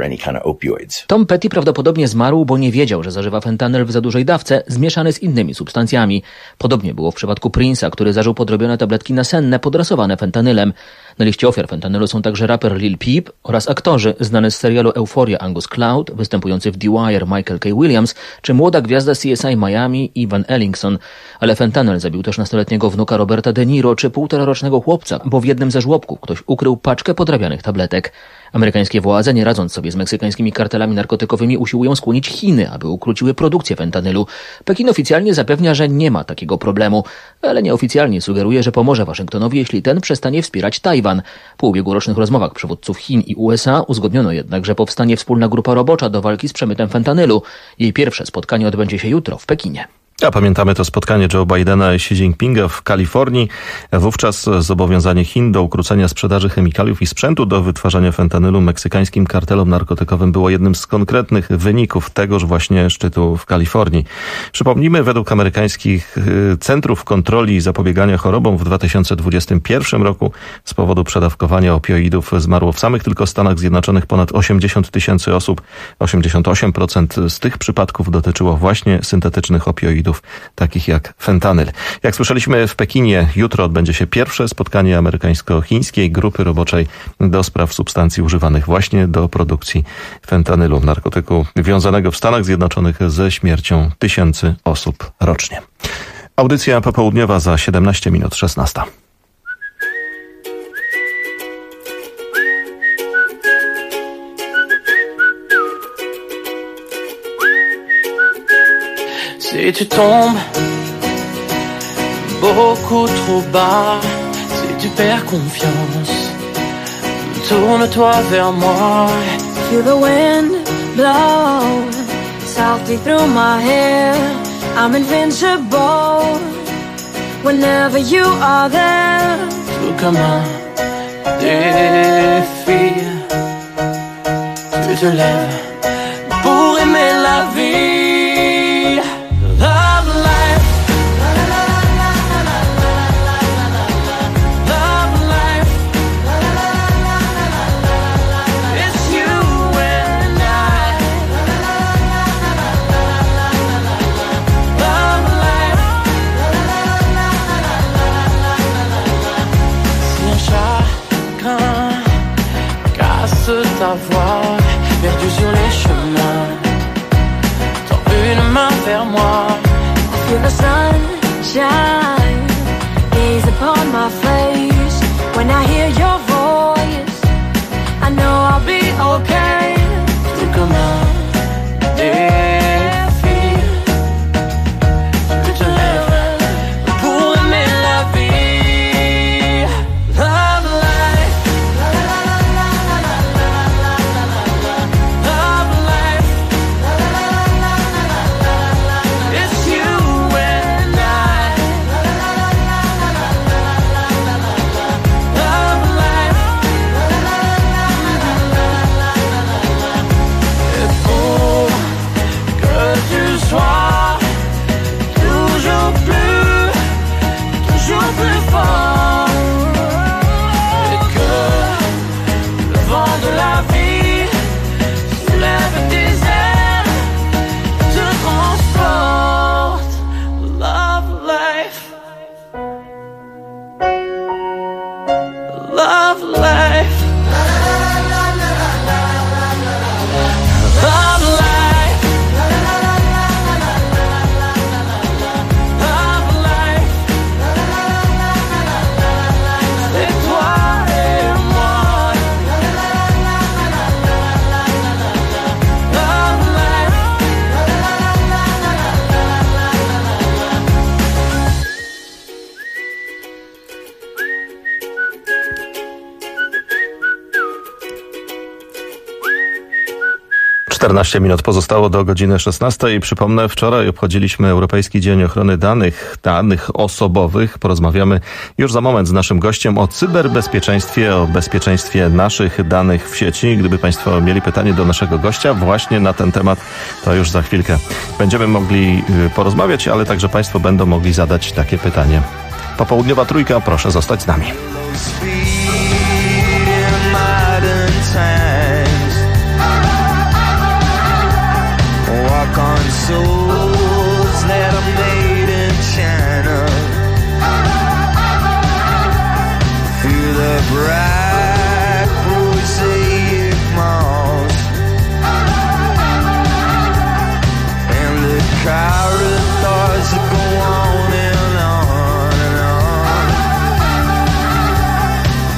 Tom Petty prawdopodobnie zmarł, bo nie wiedział, że zażywa fentanyl w za dużej dawce, zmieszany z innymi substancjami. Podobnie było w przypadku Prince'a, który zażył podrobione tabletki nasenne podrasowane fentanylem. Na liście ofiar fentanylu są także raper Lil Peep oraz aktorzy znany z serialu Euphoria Angus Cloud, występujący w The Wire Michael K. Williams, czy młoda gwiazda CSI Miami Evan Ellingson. Ale fentanyl zabił też nastoletniego wnuka Roberta De Niro czy 1,5-rocznego chłopca, bo w jednym ze żłobków ktoś ukrył paczkę podrabianych tabletek. Amerykańskie władze, nie radząc sobie z meksykańskimi kartelami narkotykowymi, usiłują skłonić Chiny, aby ukróciły produkcję fentanylu. Pekin oficjalnie zapewnia, że nie ma takiego problemu, ale nieoficjalnie sugeruje, że pomoże Waszyngtonowi, jeśli ten przestanie wspierać Tajwan. Po ubiegłorocznych rozmowach przywódców Chin i USA uzgodniono jednak, że powstanie wspólna grupa robocza do walki z przemytem fentanylu. Jej pierwsze spotkanie odbędzie się jutro w Pekinie. A pamiętamy to spotkanie Joe Bidena i Xi Jinpinga w Kalifornii. Wówczas zobowiązanie Chin do ukrócenia sprzedaży chemikaliów i sprzętu do wytwarzania fentanylu meksykańskim kartelom narkotykowym było jednym z konkretnych wyników tegoż właśnie szczytu w Kalifornii. Przypomnijmy, według amerykańskich Centrów Kontroli i Zapobiegania Chorobom w 2021 roku z powodu przedawkowania opioidów zmarło w samych tylko Stanach Zjednoczonych ponad 80 000 osób. 88% z tych przypadków dotyczyło właśnie syntetycznych opioidów, takich jak fentanyl. Jak słyszeliśmy, w Pekinie jutro odbędzie się pierwsze spotkanie amerykańsko-chińskiej grupy roboczej do spraw substancji używanych właśnie do produkcji fentanylu, narkotyku wiązanego w Stanach Zjednoczonych ze śmiercią tysięcy osób rocznie. Audycja popołudniowa za 17 minut 16. Si tu tombes beaucoup trop bas, si tu perds confiance, tourne-toi vers moi, feel the wind blow softly through my hair. I'm invincible whenever you are there. Tout comme un défi, tu te lèves pour aimer la vie. Love life. Love life. It's you and I. Love life. Si un chagrin casse ta voix, perdu sur les chemins, tends une main vers moi. I feel the sunshine gaze upon my face. When I hear your voice, I know I'll be okay. Tout comme un défi, tu te lèves pour aimer la vie. Love life. Love life. It's you and I. Love life. Et pour que tu sois toujours plus fort, et que le vent de la vie soulève tes ailes, te transporte. Love life. Love life. Love life. Love life. C'est toi et moi. Love life. Czternaście minut pozostało do godziny 16 i przypomnę, wczoraj obchodziliśmy Europejski Dzień Ochrony Danych Osobowych. Porozmawiamy już za moment z naszym gościem o cyberbezpieczeństwie, o bezpieczeństwie naszych danych w sieci. Gdyby Państwo mieli pytanie do naszego gościa właśnie na ten temat, to już za chwilkę będziemy mogli porozmawiać, ale także Państwo będą mogli zadać takie pytanie. Popołudniowa trójka, proszę zostać z nami. Walk on souls that are made in China. Through the bright prosaic malls and the corridors that go on and on and on.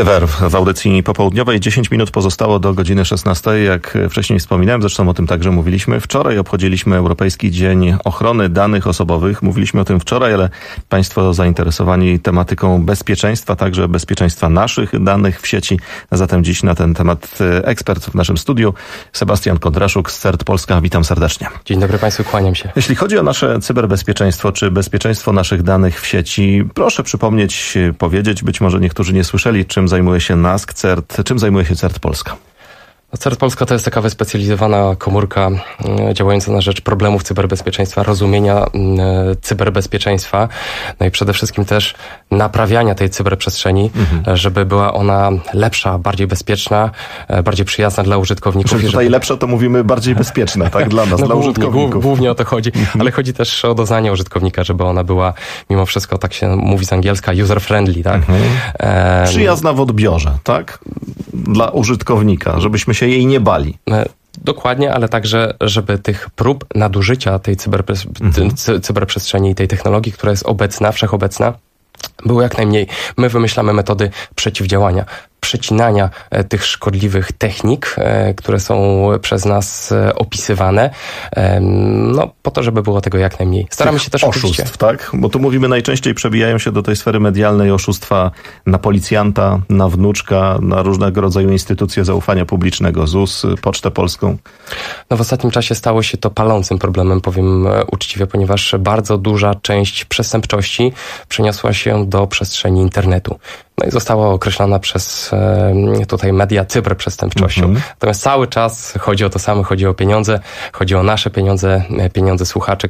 The Verve w audycji popołudniowej. 10 minut pozostało do godziny 16. Jak wcześniej wspominałem, zresztą o tym także mówiliśmy. Wczoraj obchodziliśmy Europejski Dzień Ochrony Danych Osobowych. Mówiliśmy o tym wczoraj, ale państwo zainteresowani tematyką bezpieczeństwa, także bezpieczeństwa naszych danych w sieci. A zatem dziś na ten temat ekspert w naszym studiu, Sebastian Kondraszuk z CERT Polska. Witam serdecznie. Dzień dobry Państwu, kłaniam się. Jeśli chodzi o nasze cyberbezpieczeństwo, czy bezpieczeństwo naszych danych w sieci, proszę przypomnieć, powiedzieć, być może niektórzy nie słyszeli, czym zajmuje się NASK, CERT, czym zajmuje się CERT Polska? CERT Polska to jest taka wyspecjalizowana komórka działająca na rzecz problemów cyberbezpieczeństwa, rozumienia cyberbezpieczeństwa, no i przede wszystkim też naprawiania tej cyberprzestrzeni, żeby była ona lepsza, bardziej bezpieczna, bardziej przyjazna dla użytkowników. Czyli tutaj lepsza to mówimy bardziej bezpieczna, tak? Dla nas, dla użytkowników. Głównie o to chodzi, ale chodzi też o doznanie użytkownika, żeby ona była mimo wszystko, tak się mówi z angielska, user-friendly, tak? Przyjazna w odbiorze, tak? Dla użytkownika, żebyśmy się jej nie bali. Dokładnie, ale także, żeby tych prób nadużycia tej cyberprzestrzeni i tej technologii, która jest obecna, wszechobecna, było jak najmniej. My wymyślamy metody przeciwdziałania, przecinania tych szkodliwych technik, które są przez nas opisywane, no po to, żeby było tego jak najmniej. Staramy się też oszustw, tak? Bo tu mówimy najczęściej, przebijają się do tej sfery medialnej oszustwa na policjanta, na wnuczka, na różnego rodzaju instytucje zaufania publicznego, ZUS, Pocztę Polską. No w ostatnim czasie stało się to palącym problemem, powiem uczciwie, ponieważ bardzo duża część przestępczości przeniosła się do przestrzeni internetu. No i została określona przez tutaj media cyberprzestępczością. Natomiast cały czas chodzi o to samo, chodzi o pieniądze, chodzi o nasze pieniądze, pieniądze słuchaczy,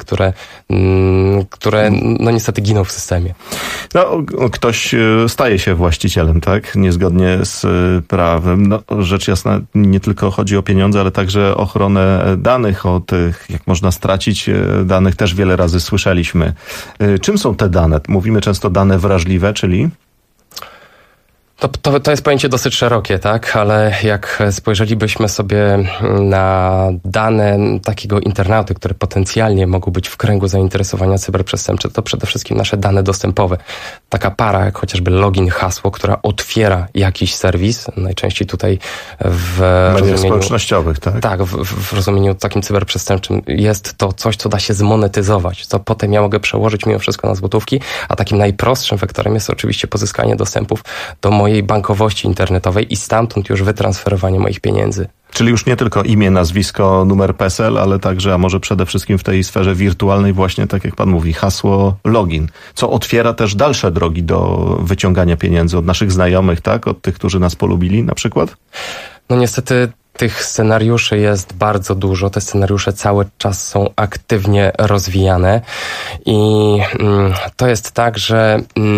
które no niestety giną w systemie. No, ktoś staje się właścicielem, tak? Niezgodnie z prawem. No, rzecz jasna, nie tylko chodzi o pieniądze, ale także ochronę danych. O tych, jak można stracić danych, też wiele razy słyszeliśmy. Czym są te dane? Mówimy często dane wrażliwe, czyli... To jest pojęcie dosyć szerokie, tak? Ale jak spojrzelibyśmy sobie na dane takiego internauty, które potencjalnie mogą być w kręgu zainteresowania cyberprzestępcze, to przede wszystkim nasze dane dostępowe. Taka para, jak chociażby login, hasło, która otwiera jakiś serwis, najczęściej tutaj w mediach społecznościowych, tak? Tak, w rozumieniu takim cyberprzestępczym jest to coś, co da się zmonetyzować, co potem ja mogę przełożyć mimo wszystko na złotówki, a takim najprostszym wektorem jest oczywiście pozyskanie dostępów do mojej bankowości internetowej i stamtąd już wytransferowanie moich pieniędzy. Czyli już nie tylko imię, nazwisko, numer PESEL, ale także, a może przede wszystkim w tej sferze wirtualnej właśnie, tak jak pan mówi, hasło login, co otwiera też dalsze drogi do wyciągania pieniędzy od naszych znajomych, tak? Od tych, którzy nas polubili na przykład? No niestety tych scenariuszy jest bardzo dużo. Te scenariusze cały czas są aktywnie rozwijane i to jest tak, że...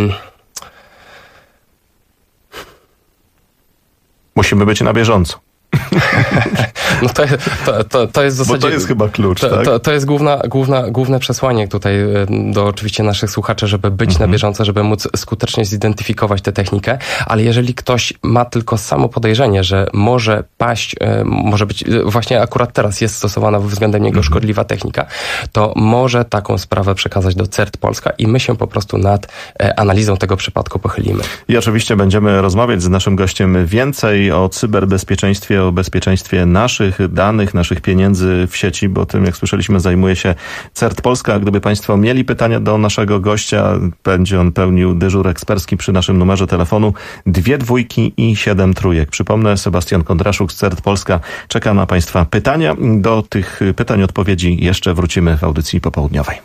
Musimy być na bieżąco. No to jest w zasadzie... Bo to jest chyba klucz, tak? To jest główne przesłanie tutaj do oczywiście naszych słuchaczy, żeby być na bieżąco, żeby móc skutecznie zidentyfikować tę technikę, ale jeżeli ktoś ma tylko samo podejrzenie, że może paść, może być, właśnie akurat teraz jest stosowana względem niego szkodliwa technika, to może taką sprawę przekazać do CERT Polska i my się po prostu nad analizą tego przypadku pochylimy. I oczywiście będziemy rozmawiać z naszym gościem więcej o cyberbezpieczeństwie, o bezpieczeństwie naszych danych, naszych pieniędzy w sieci, bo tym, jak słyszeliśmy, zajmuje się CERT Polska. Gdyby państwo mieli pytania do naszego gościa, będzie on pełnił dyżur ekspercki przy naszym numerze telefonu 2 2 i 7 3. Przypomnę, Sebastian Kondraszuk z CERT Polska czeka na państwa pytania. Do tych pytań, odpowiedzi jeszcze wrócimy w audycji popołudniowej.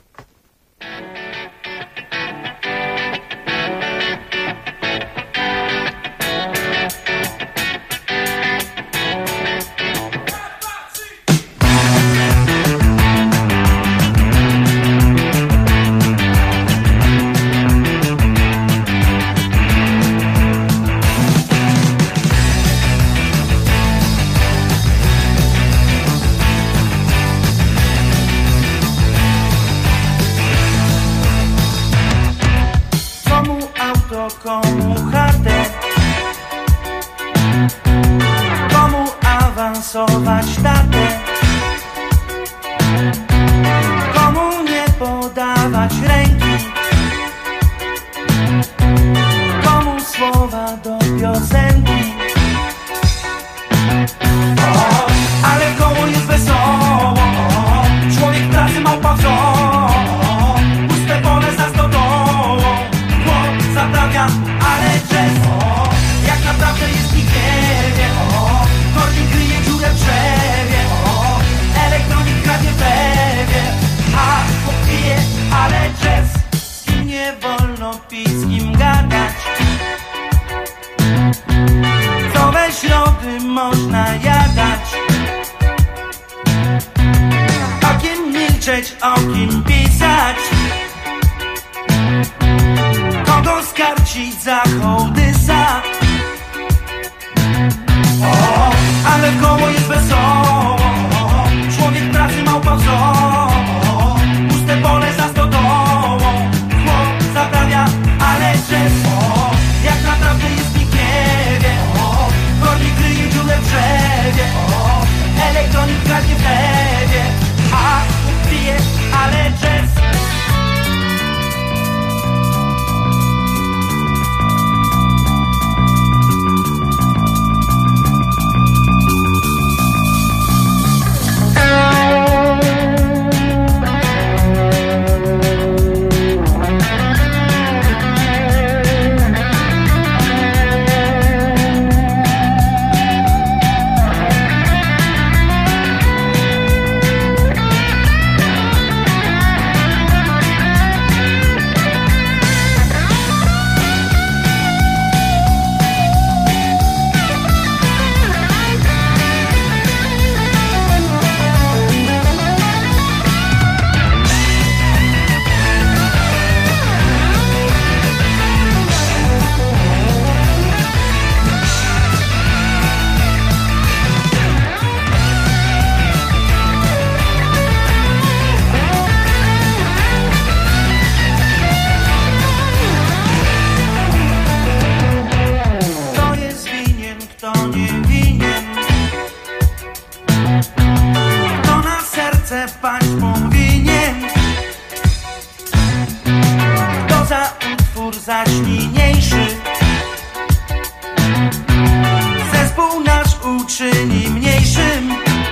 Komu chatę, komu awansować datę, komu nie podawać ręki, komu słowa do piosenki. czym można jadać. O kim milczeć, o kim pisać. Kogo skarcić za hołdysa. O, ale w koło jest wesoło. Człowiek pracy małpa wzor. Puste pole za stodołą. Chłop zaprawia, ale drzewo. Jak naprawdę jest nikt nie wie. Kornik kryje dziurę w drzewie. Elektronik kradnie w lewie. A pije, ale jazz. Zaś niniejszy zespół nasz uczyni mniejszym.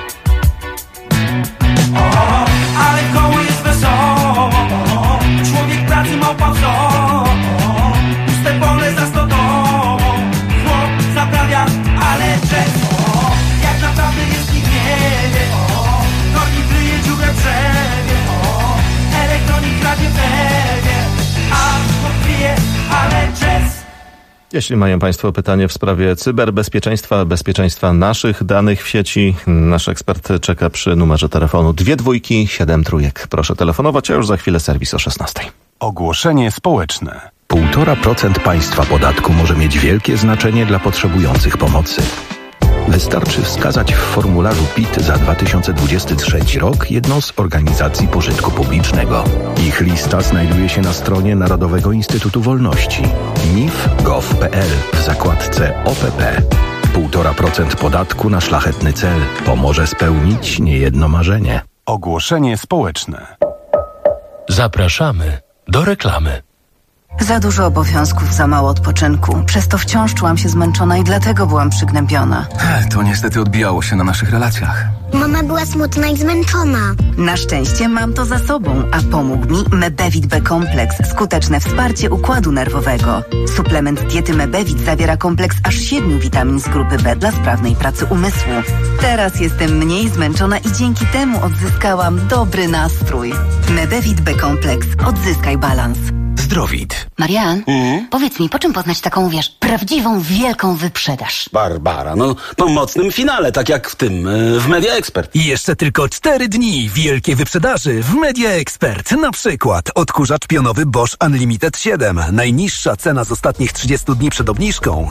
O, ale koło jest wesoło. Człowiek pracy małpa wzor. Puste pole za stodołą. Chłop zaprawia, ale drzewo. Jak naprawdę jest nikt nie wie. Kornik kryje dziurę w drzewie. Elektronik kradnie w lewie. A ale jazz. Jeśli mają Państwo pytanie w sprawie cyberbezpieczeństwa, bezpieczeństwa naszych danych w sieci, nasz ekspert czeka przy numerze telefonu 22 73. Proszę telefonować, a już za chwilę serwis o 16. Ogłoszenie społeczne. 1,5% państwa podatku może mieć wielkie znaczenie dla potrzebujących pomocy. Wystarczy wskazać w formularzu PIT za 2023 rok jedną z organizacji pożytku publicznego. Ich lista znajduje się na stronie Narodowego Instytutu Wolności nif.gov.pl w zakładce OPP. 1,5% podatku na szlachetny cel pomoże spełnić niejedno marzenie. Ogłoszenie społeczne. Zapraszamy do reklamy. Za dużo obowiązków, za mało odpoczynku. Przez to wciąż czułam się zmęczona i dlatego byłam przygnębiona. To niestety odbijało się na naszych relacjach. Mama była smutna i zmęczona. Na szczęście mam to za sobą, a pomógł mi Mebevit B-kompleks. Skuteczne wsparcie układu nerwowego. Suplement diety Mebevit zawiera kompleks aż 7 witamin z grupy B dla sprawnej pracy umysłu. Teraz jestem mniej zmęczona i dzięki temu odzyskałam dobry nastrój. Mebevit B-kompleks. Odzyskaj balans. Zdrowit. Marian, powiedz mi, po czym poznać taką, prawdziwą, wielką wyprzedaż? Barbara, po mocnym finale, tak jak w tym, w Media Expert. I jeszcze tylko 4 dni wielkiej wyprzedaży w Media Expert. Na przykład odkurzacz pionowy Bosch Unlimited 7. Najniższa cena z ostatnich 30 dni przed obniżką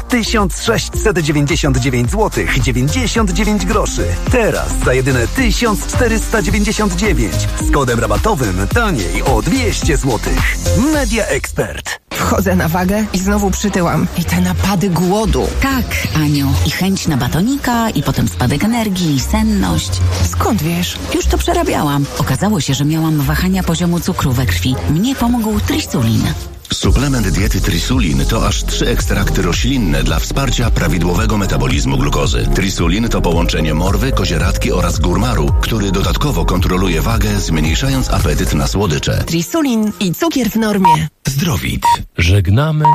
1699 zł 99 groszy. Teraz za jedyne 1499. Z kodem rabatowym taniej o 200 zł. Media Expert. Wchodzę na wagę i znowu przytyłam. I te napady głodu. Tak, Aniu. I chęć na batonika, i potem spadek energii, i senność. Skąd wiesz? Już to przerabiałam. Okazało się, że miałam wahania poziomu cukru we krwi. Mnie pomógł Trisulin. Suplement diety Trisulin to aż 3 ekstrakty roślinne dla wsparcia prawidłowego metabolizmu glukozy. Trisulin to połączenie morwy, kozieradki oraz górmaru, który dodatkowo kontroluje wagę, zmniejszając apetyt na słodycze. Trisulin i cukier w normie. Zdrowit. Żegnamy